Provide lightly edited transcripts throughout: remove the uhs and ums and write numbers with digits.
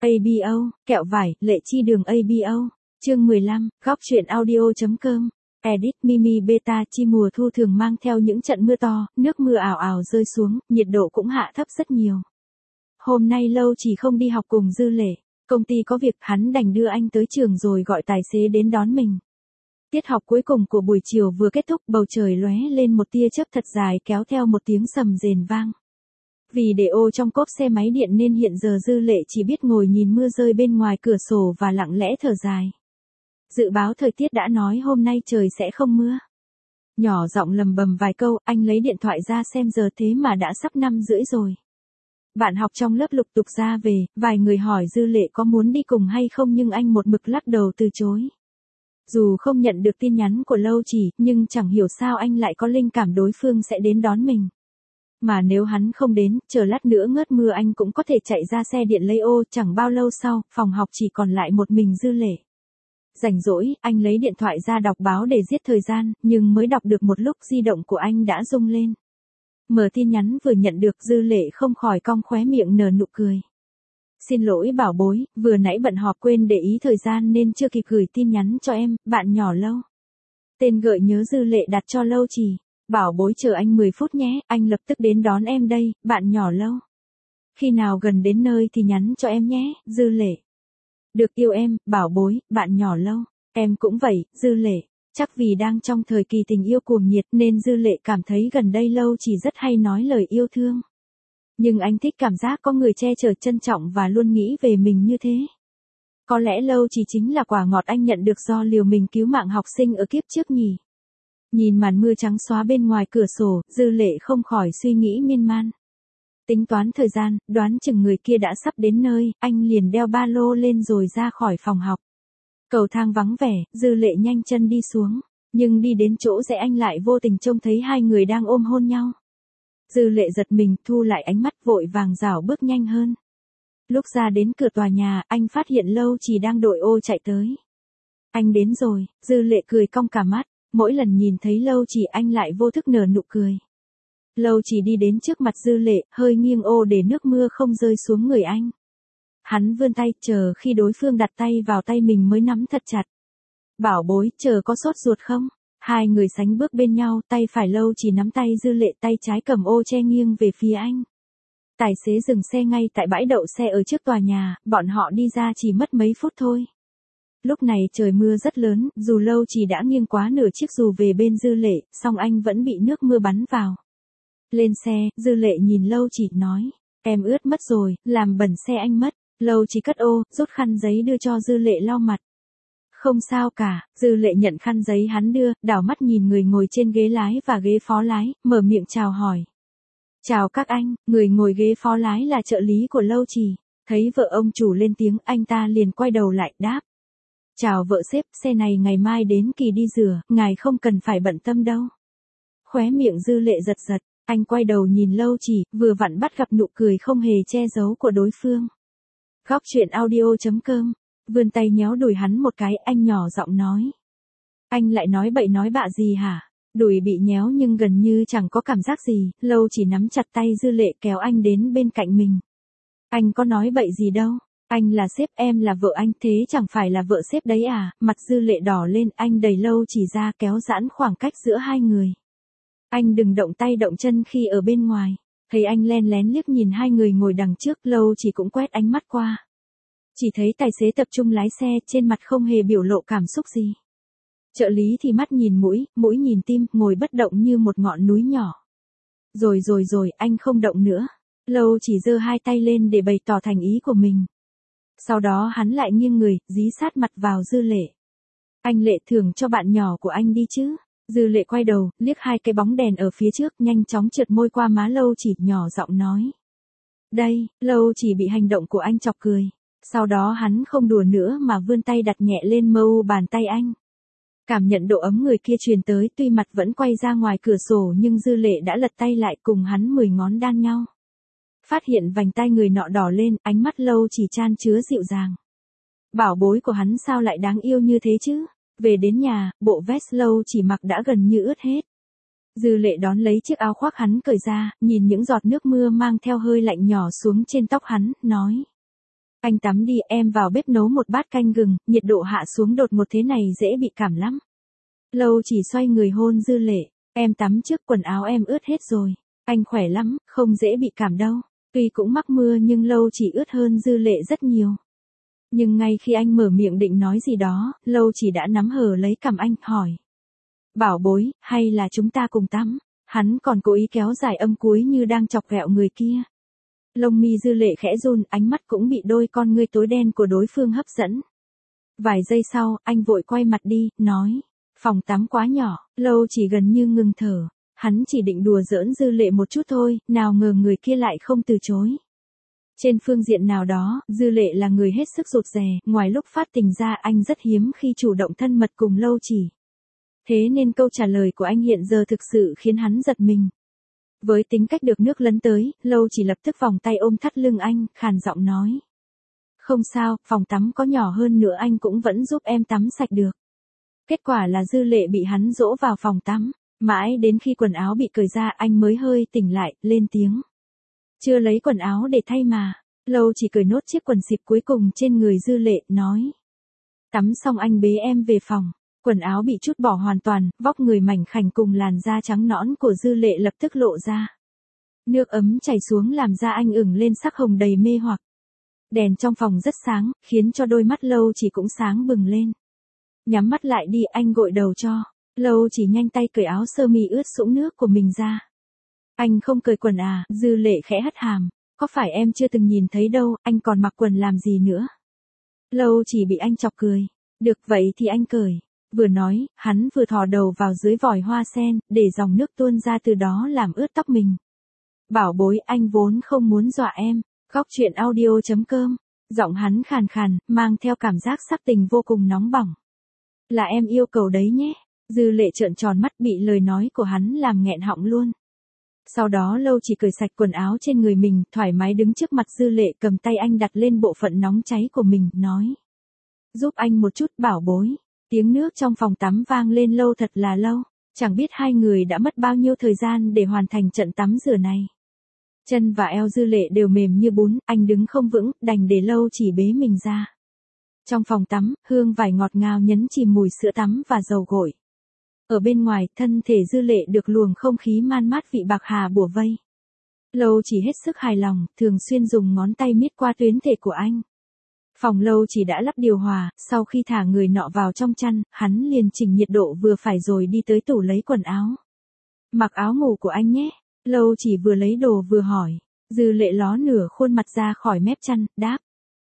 ABO, kẹo vải, lệ chi đường ABO. Chương 15, góc truyện audio.com. Edit Mimi Beta chi mùa thu thường mang theo những trận mưa to, nước mưa ào ào rơi xuống, nhiệt độ cũng hạ thấp rất nhiều. Hôm nay Lâu chỉ không đi học cùng Dư Lệ, công ty có việc hắn đành đưa anh tới trường rồi gọi tài xế đến đón mình. Tiết học cuối cùng của buổi chiều vừa kết thúc, bầu trời lóe lên một tia chớp thật dài kéo theo một tiếng sầm rền vang. Vì để ô trong cốp xe máy điện nên hiện giờ Dư Lệ chỉ biết ngồi nhìn mưa rơi bên ngoài cửa sổ và lặng lẽ thở dài. Dự báo thời tiết đã nói hôm nay trời sẽ không mưa. Nhỏ giọng lầm bầm vài câu, anh lấy điện thoại ra xem giờ thế mà đã sắp 5:30 rồi. Bạn học trong lớp lục tục ra về, vài người hỏi Dư Lệ có muốn đi cùng hay không nhưng anh một mực lắc đầu từ chối. Dù không nhận được tin nhắn của Lâu Chỉ, nhưng chẳng hiểu sao anh lại có linh cảm đối phương sẽ đến đón mình. Mà nếu hắn không đến, chờ lát nữa ngớt mưa anh cũng có thể chạy ra xe điện lấy ô. Chẳng bao lâu sau, phòng học chỉ còn lại một mình Dư Lệ. Rảnh rỗi, anh lấy điện thoại ra đọc báo để giết thời gian, nhưng mới đọc được một lúc di động của anh đã rung lên. Mở tin nhắn vừa nhận được, Dư Lệ không khỏi cong khóe miệng nở nụ cười. Xin lỗi bảo bối, vừa nãy bận họp quên để ý thời gian nên chưa kịp gửi tin nhắn cho em, bạn nhỏ Lâu. Tên gợi nhớ Dư Lệ đặt cho Lâu Chỉ. Bảo bối chờ anh 10 phút nhé, anh lập tức đến đón em đây, bạn nhỏ Lâu. Khi nào gần đến nơi thì nhắn cho em nhé, Dư Lệ. Được yêu em, bảo bối, bạn nhỏ Lâu. Em cũng vậy, Dư Lệ. Chắc vì đang trong thời kỳ tình yêu cuồng nhiệt nên Dư Lệ cảm thấy gần đây Lâu Chỉ rất hay nói lời yêu thương. Nhưng anh thích cảm giác có người che chở trân trọng và luôn nghĩ về mình như thế. Có lẽ Lâu Chỉ chính là quả ngọt anh nhận được do liều mình cứu mạng học sinh ở kiếp trước nhỉ. Nhìn màn mưa trắng xóa bên ngoài cửa sổ, Dư Lệ không khỏi suy nghĩ miên man. Tính toán thời gian, đoán chừng người kia đã sắp đến nơi, anh liền đeo ba lô lên rồi ra khỏi phòng học. Cầu thang vắng vẻ, Dư Lệ nhanh chân đi xuống, nhưng đi đến chỗ rẽ anh lại vô tình trông thấy hai người đang ôm hôn nhau. Dư Lệ giật mình, thu lại ánh mắt vội vàng rảo bước nhanh hơn. Lúc ra đến cửa tòa nhà, anh phát hiện Lâu Chỉ đang đội ô chạy tới. Anh đến rồi, Dư Lệ cười cong cả mắt. Mỗi lần nhìn thấy Lâu Chỉ anh lại vô thức nở nụ cười. Lâu Chỉ đi đến trước mặt Dư Lệ, hơi nghiêng ô để nước mưa không rơi xuống người anh. Hắn vươn tay, chờ khi đối phương đặt tay vào tay mình mới nắm thật chặt. Bảo bối, chờ có sốt ruột không? Hai người sánh bước bên nhau, tay phải Lâu Chỉ nắm tay Dư Lệ, tay trái cầm ô che nghiêng về phía anh. Tài xế dừng xe ngay tại bãi đậu xe ở trước tòa nhà, bọn họ đi ra chỉ mất mấy phút thôi. Lúc này trời mưa rất lớn, dù Lâu Chỉ đã nghiêng quá nửa chiếc dù về bên Dư Lệ, song anh vẫn bị nước mưa bắn vào. Lên xe, Dư Lệ nhìn Lâu Chỉ nói, em ướt mất rồi, làm bẩn xe anh mất. Lâu Chỉ cất ô, rút khăn giấy đưa cho Dư Lệ lau mặt. Không sao cả, Dư Lệ nhận khăn giấy hắn đưa, đảo mắt nhìn người ngồi trên ghế lái và ghế phó lái, mở miệng chào hỏi. Chào các anh, người ngồi ghế phó lái là trợ lý của Lâu Chỉ. Thấy vợ ông chủ lên tiếng, anh ta liền quay đầu lại, đáp. Chào vợ sếp, xe này ngày mai đến kỳ đi rửa, ngài không cần phải bận tâm đâu. Khóe miệng Dư Lệ giật giật, anh quay đầu nhìn Lâu Chỉ, vừa vặn bắt gặp nụ cười không hề che giấu của đối phương. Góc truyện audio.com, vươn tay nhéo đùi hắn một cái, anh nhỏ giọng nói. Anh lại nói bậy nói bạ gì hả? Đùi bị nhéo nhưng gần như chẳng có cảm giác gì, Lâu Chỉ nắm chặt tay Dư Lệ kéo anh đến bên cạnh mình. Anh có nói bậy gì đâu. Anh là sếp, em là vợ anh, thế chẳng phải là vợ sếp đấy à? Mặt Dư Lệ đỏ lên, anh đẩy Lâu Chỉ ra kéo giãn khoảng cách giữa hai người. Anh đừng động tay động chân khi ở bên ngoài. Thấy anh len lén liếc nhìn hai người ngồi đằng trước, Lâu Chỉ cũng quét ánh mắt qua. Chỉ thấy tài xế tập trung lái xe, trên mặt không hề biểu lộ cảm xúc gì. Trợ lý thì mắt nhìn mũi, mũi nhìn tim, ngồi bất động như một ngọn núi nhỏ. Rồi, anh không động nữa. Lâu Chỉ giơ hai tay lên để bày tỏ thành ý của mình. Sau đó hắn lại nghiêng người, dí sát mặt vào Dư Lệ. Anh Lệ thưởng cho bạn nhỏ của anh đi chứ. Dư Lệ quay đầu, liếc hai cái bóng đèn ở phía trước, nhanh chóng trượt môi qua má Lâu Chỉ, nhỏ giọng nói. Đây, Lâu Chỉ bị hành động của anh chọc cười. Sau đó hắn không đùa nữa mà vươn tay đặt nhẹ lên mu bàn tay anh. Cảm nhận độ ấm người kia truyền tới, tuy mặt vẫn quay ra ngoài cửa sổ nhưng Dư Lệ đã lật tay lại cùng hắn 10 ngón đan nhau. Phát hiện vành tay người nọ đỏ lên, ánh mắt Lâu Chỉ chan chứa dịu dàng. Bảo bối của hắn sao lại đáng yêu như thế chứ? Về đến nhà, bộ vest Lâu Chỉ mặc đã gần như ướt hết. Dư Lệ đón lấy chiếc áo khoác hắn cởi ra, nhìn những giọt nước mưa mang theo hơi lạnh nhỏ xuống trên tóc hắn, nói. Anh tắm đi, em vào bếp nấu một bát canh gừng, nhiệt độ hạ xuống đột ngột thế này dễ bị cảm lắm. Lâu Chỉ xoay người hôn Dư Lệ, em tắm trước, quần áo em ướt hết rồi. Anh khỏe lắm, không dễ bị cảm đâu. Tuy cũng mắc mưa nhưng Lâu Chỉ ướt hơn Dư Lệ rất nhiều. Nhưng ngay khi anh mở miệng định nói gì đó, Lâu Chỉ đã nắm hờ lấy cằm anh, hỏi. Bảo bối, hay là chúng ta cùng tắm? Hắn còn cố ý kéo dài âm cuối như đang chọc ghẹo người kia. Lông mi Dư Lệ khẽ run, ánh mắt cũng bị đôi con ngươi tối đen của đối phương hấp dẫn. Vài giây sau, anh vội quay mặt đi, nói. Phòng tắm quá nhỏ. Lâu Chỉ gần như ngừng thở. Hắn chỉ định đùa giỡn Dư Lệ một chút thôi, nào ngờ người kia lại không từ chối. Trên phương diện nào đó, Dư Lệ là người hết sức rụt rè, ngoài lúc phát tình ra anh rất hiếm khi chủ động thân mật cùng Lâu Chỉ. Thế nên câu trả lời của anh hiện giờ thực sự khiến hắn giật mình. Với tính cách được nước lấn tới, Lâu Chỉ lập tức vòng tay ôm thắt lưng anh, khàn giọng nói. Không sao, phòng tắm có nhỏ hơn nữa anh cũng vẫn giúp em tắm sạch được. Kết quả là Dư Lệ bị hắn dỗ vào phòng tắm, mãi đến khi quần áo bị cởi ra anh mới hơi tỉnh lại, lên tiếng. Chưa lấy quần áo để thay mà. Lâu Chỉ cởi nốt chiếc quần xịp cuối cùng trên người Dư Lệ, nói. Tắm xong anh bế em về phòng. Quần áo bị trút bỏ hoàn toàn, vóc người mảnh khảnh cùng làn da trắng nõn của Dư Lệ lập tức lộ ra. Nước ấm chảy xuống làm da anh ửng lên sắc hồng đầy mê hoặc. Đèn trong phòng rất sáng, khiến cho đôi mắt Lâu Chỉ cũng sáng bừng lên. Nhắm mắt lại đi, anh gội đầu cho. Lâu Chỉ nhanh tay cởi áo sơ mi ướt sũng nước của mình ra. Anh không cởi quần à? Dư Lệ khẽ hất hàm. Có phải em chưa từng nhìn thấy đâu, anh còn mặc quần làm gì nữa? Lâu Chỉ bị anh chọc cười. Được vậy thì anh cởi. Vừa nói, hắn vừa thò đầu vào dưới vòi hoa sen, để dòng nước tuôn ra từ đó làm ướt tóc mình. Bảo bối, anh vốn không muốn dọa em. Góc truyện audio.com. Giọng hắn khàn khàn, mang theo cảm giác sắc tình vô cùng nóng bỏng. Là em yêu cầu đấy nhé. Dư Lệ trợn tròn mắt, bị lời nói của hắn làm nghẹn họng luôn. Sau đó Lâu Chỉ cởi sạch quần áo trên người mình, thoải mái đứng trước mặt Dư Lệ, cầm tay anh đặt lên bộ phận nóng cháy của mình, nói. Giúp anh một chút, bảo bối. Tiếng nước trong phòng tắm vang lên lâu thật là lâu. Chẳng biết hai người đã mất bao nhiêu thời gian để hoàn thành trận tắm rửa này. Chân và eo Dư Lệ đều mềm như bún, anh đứng không vững, đành để Lâu Chỉ bế mình ra. Trong phòng tắm, hương vải ngọt ngào nhấn chìm mùi sữa tắm và dầu gội. Ở bên ngoài, thân thể Dư Lệ được luồng không khí man mát vị bạc hà bủa vây. Lâu Chỉ hết sức hài lòng, thường xuyên dùng ngón tay miết qua tuyến thể của anh. Phòng Lâu Chỉ đã lắp điều hòa, sau khi thả người nọ vào trong chăn, hắn liền chỉnh nhiệt độ vừa phải rồi đi tới tủ lấy quần áo. Mặc áo ngủ của anh nhé. Lâu Chỉ vừa lấy đồ vừa hỏi. Dư Lệ ló nửa khuôn mặt ra khỏi mép chăn, đáp.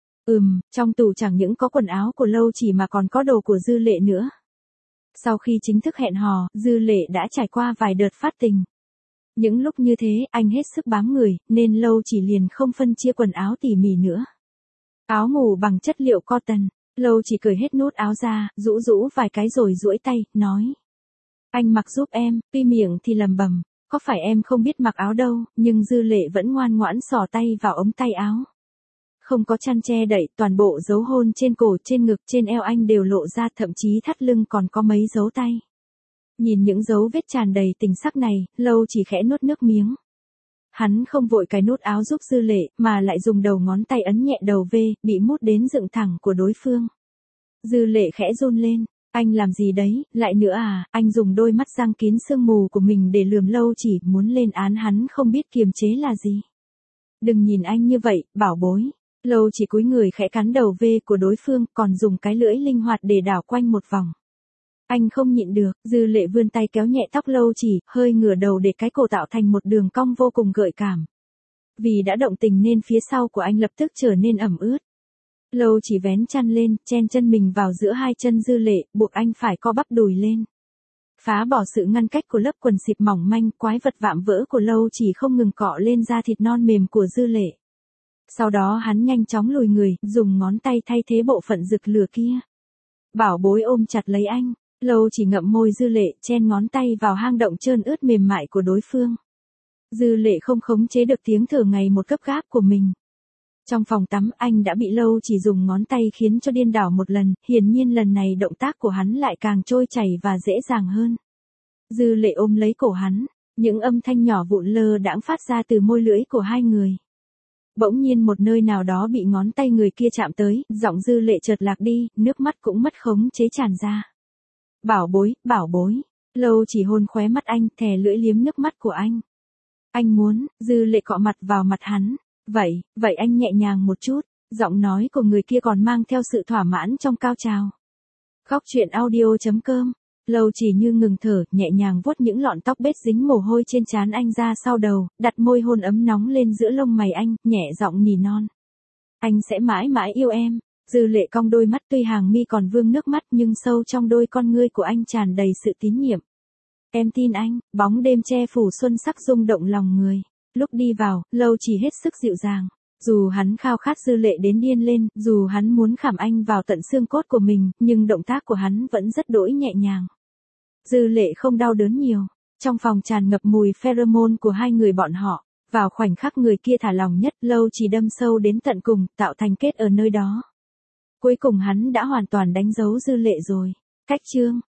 Trong tủ chẳng những có quần áo của Lâu Chỉ mà còn có đồ của Dư Lệ nữa. Sau khi chính thức hẹn hò, Dư Lệ đã trải qua vài đợt phát tình. Những lúc như thế, anh hết sức bám người, nên Lâu Chỉ liền không phân chia quần áo tỉ mỉ nữa. Áo ngủ bằng chất liệu cotton, Lâu Chỉ cởi hết nút áo ra, rũ rũ vài cái rồi duỗi tay, nói. Anh mặc giúp em, tuy miệng thì lầm bầm, có phải em không biết mặc áo đâu, nhưng Dư Lệ vẫn ngoan ngoãn xỏ tay vào ống tay áo. Không có chăn che đậy, toàn bộ dấu hôn trên cổ, trên ngực, trên eo anh đều lộ ra, thậm chí thắt lưng còn có mấy dấu tay. Nhìn những dấu vết tràn đầy tình sắc này, Lâu Chỉ khẽ nuốt nước miếng. Hắn không vội cài nút áo giúp Dư Lệ, mà lại dùng đầu ngón tay ấn nhẹ đầu V, bị mút đến dựng thẳng của đối phương. Dư Lệ khẽ run lên. Anh làm gì đấy, lại nữa à? Anh dùng đôi mắt răng kín sương mù của mình để lườm Lâu Chỉ, muốn lên án hắn không biết kiềm chế là gì. Đừng nhìn anh như vậy, bảo bối. Lâu Chỉ cúi người khẽ cắn đầu V của đối phương, còn dùng cái lưỡi linh hoạt để đảo quanh một vòng. Anh không nhịn được, Dư Lệ vươn tay kéo nhẹ tóc Lâu Chỉ, hơi ngửa đầu để cái cổ tạo thành một đường cong vô cùng gợi cảm. Vì đã động tình nên phía sau của anh lập tức trở nên ẩm ướt. Lâu Chỉ vén chăn lên, chen chân mình vào giữa hai chân Dư Lệ, buộc anh phải co bắp đùi lên. Phá bỏ sự ngăn cách của lớp quần xịp mỏng manh, quái vật vạm vỡ của Lâu Chỉ không ngừng cọ lên da thịt non mềm của Dư Lệ. Sau đó hắn nhanh chóng lùi người, dùng ngón tay thay thế bộ phận rực lửa kia. Bảo bối ôm chặt lấy anh. Lâu Chỉ ngậm môi Dư Lệ, chen ngón tay vào hang động trơn ướt mềm mại của đối phương. Dư Lệ không khống chế được tiếng thở ngày một gấp gáp của mình. Trong phòng tắm, anh đã bị Lâu Chỉ dùng ngón tay khiến cho điên đảo một lần, hiển nhiên lần này động tác của hắn lại càng trôi chảy và dễ dàng hơn. Dư Lệ ôm lấy cổ hắn, những âm thanh nhỏ vụn lơ đãng phát ra từ môi lưỡi của hai người. Bỗng nhiên một nơi nào đó bị ngón tay người kia chạm tới, giọng Dư Lệ chợt lạc đi, nước mắt cũng mất khống chế tràn ra. Bảo bối. Lâu Chỉ hôn khóe mắt anh, thè lưỡi liếm nước mắt của anh. Anh muốn, Dư Lệ cọ mặt vào mặt hắn. Vậy anh nhẹ nhàng một chút, giọng nói của người kia còn mang theo sự thỏa mãn trong cao trào. Góc truyện audio.com. Lâu Chỉ như ngừng thở, nhẹ nhàng vuốt những lọn tóc bết dính mồ hôi trên trán anh ra sau đầu, đặt môi hôn ấm nóng lên giữa lông mày anh, nhẹ giọng nỉ non. Anh sẽ mãi mãi yêu em. Dư Lệ cong đôi mắt, tuy hàng mi còn vương nước mắt nhưng sâu trong đôi con ngươi của anh tràn đầy sự tín nhiệm. Em tin anh. Bóng đêm che phủ xuân sắc rung động lòng người. Lúc đi vào, Lâu Chỉ hết sức dịu dàng. Dù hắn khao khát Dư Lệ đến điên lên, dù hắn muốn khảm anh vào tận xương cốt của mình, nhưng động tác của hắn vẫn rất đỗi nhẹ nhàng. Dư Lệ không đau đớn nhiều. Trong phòng tràn ngập mùi pheromone của hai người bọn họ. Vào khoảnh khắc người kia thả lòng nhất, Lâu Chỉ đâm sâu đến tận cùng, tạo thành kết ở nơi đó. Cuối cùng hắn đã hoàn toàn đánh dấu Dư Lệ rồi. Cách chương